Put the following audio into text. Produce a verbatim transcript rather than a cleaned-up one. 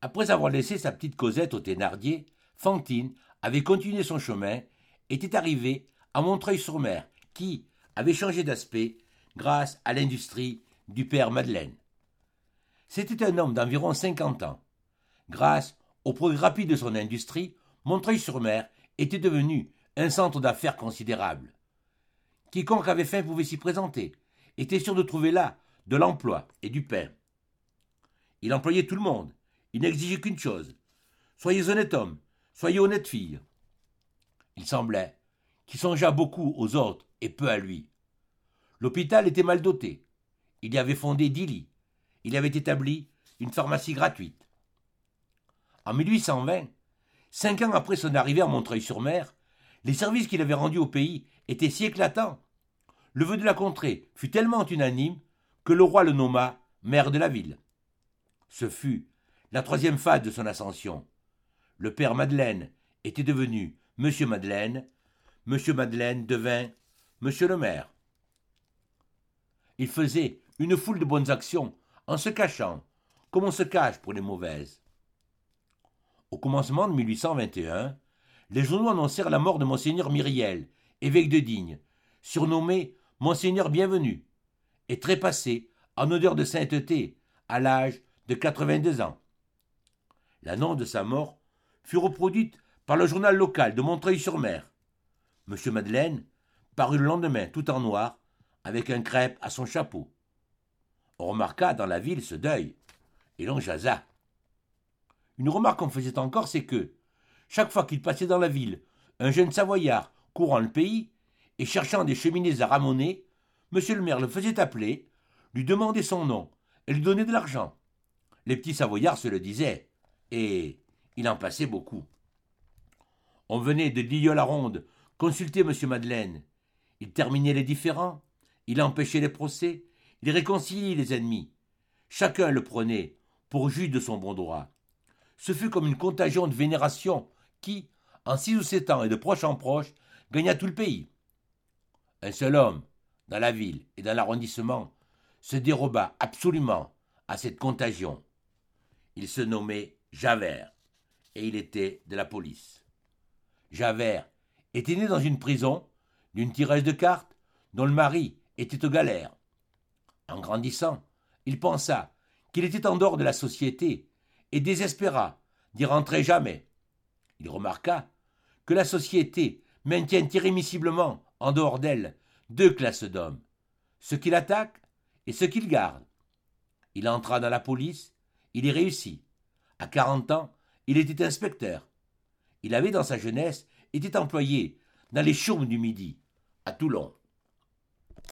Après avoir laissé sa petite Cosette aux Thénardier, Fantine avait continué son chemin et était arrivée à Montreuil-sur-Mer, qui avait changé d'aspect grâce à l'industrie du père Madeleine. C'était un homme d'environ cinquante ans. Grâce au progrès rapide de son industrie, Montreuil-sur-Mer était devenu un centre d'affaires considérable. Quiconque avait faim pouvait s'y présenter, était sûr de trouver là de l'emploi et du pain. Il employait tout le monde, il n'exigeait qu'une chose: soyez honnête homme, soyez honnête fille. Il semblait qu'il songeât beaucoup aux autres et peu à lui. L'hôpital était mal doté. Il y avait fondé dix lits. Il avait établi une pharmacie gratuite. En mille huit cent vingt, cinq ans après son arrivée à Montreuil-sur-Mer, les services qu'il avait rendus au pays étaient si éclatants. Le vœu de la contrée fut tellement unanime que le roi le nomma maire de la ville. Ce fut la troisième phase de son ascension. Le père Madeleine était devenu Monsieur Madeleine, Monsieur Madeleine devint Monsieur le maire. Il faisait une foule de bonnes actions en se cachant, comme on se cache pour les mauvaises. Au commencement de mille huit cent vingt et un, les journaux annoncèrent la mort de Monseigneur Myriel, évêque de Digne, surnommé Monseigneur Bienvenu, et trépassé en odeur de sainteté à l'âge de quatre-vingt-deux ans. L'annonce de sa mort fut reproduite par le journal local de Montreuil-sur-Mer. Monsieur Madeleine parut le lendemain tout en noir, avec un crêpe à son chapeau. On remarqua dans la ville ce deuil, et l'on jasa. Une remarque qu'on faisait encore, c'est que, chaque fois qu'il passait dans la ville, un jeune Savoyard courant le pays et cherchant des cheminées à ramoner, monsieur le maire le faisait appeler, lui demandait son nom et lui donnait de l'argent. Les petits Savoyards se le disaient, et il en passait beaucoup. On venait de Lilleul-la-Ronde consulter monsieur Madeleine. Il terminait les différends, il empêchait les procès, il réconciliait les ennemis. Chacun le prenait pour juge de son bon droit. Ce fut comme une contagion de vénération qui, en six ou sept ans et de proche en proche, gagna tout le pays. Un seul homme, dans la ville et dans l'arrondissement, se déroba absolument à cette contagion. Il se nommait Javert, et il était de la police. Javert était né dans une prison d'une tireuse de cartes dont le mari était aux galères. En grandissant, il pensa qu'il était en dehors de la société et désespéra d'y rentrer jamais. Il remarqua que la société maintient irrémissiblement en dehors d'elle deux classes d'hommes, ceux qui l'attaquent et ceux qui le gardent. Il entra dans la police, il y réussit. À quarante ans, il était inspecteur. Il avait dans sa jeunesse été employé dans les chaumes du Midi, à Toulon.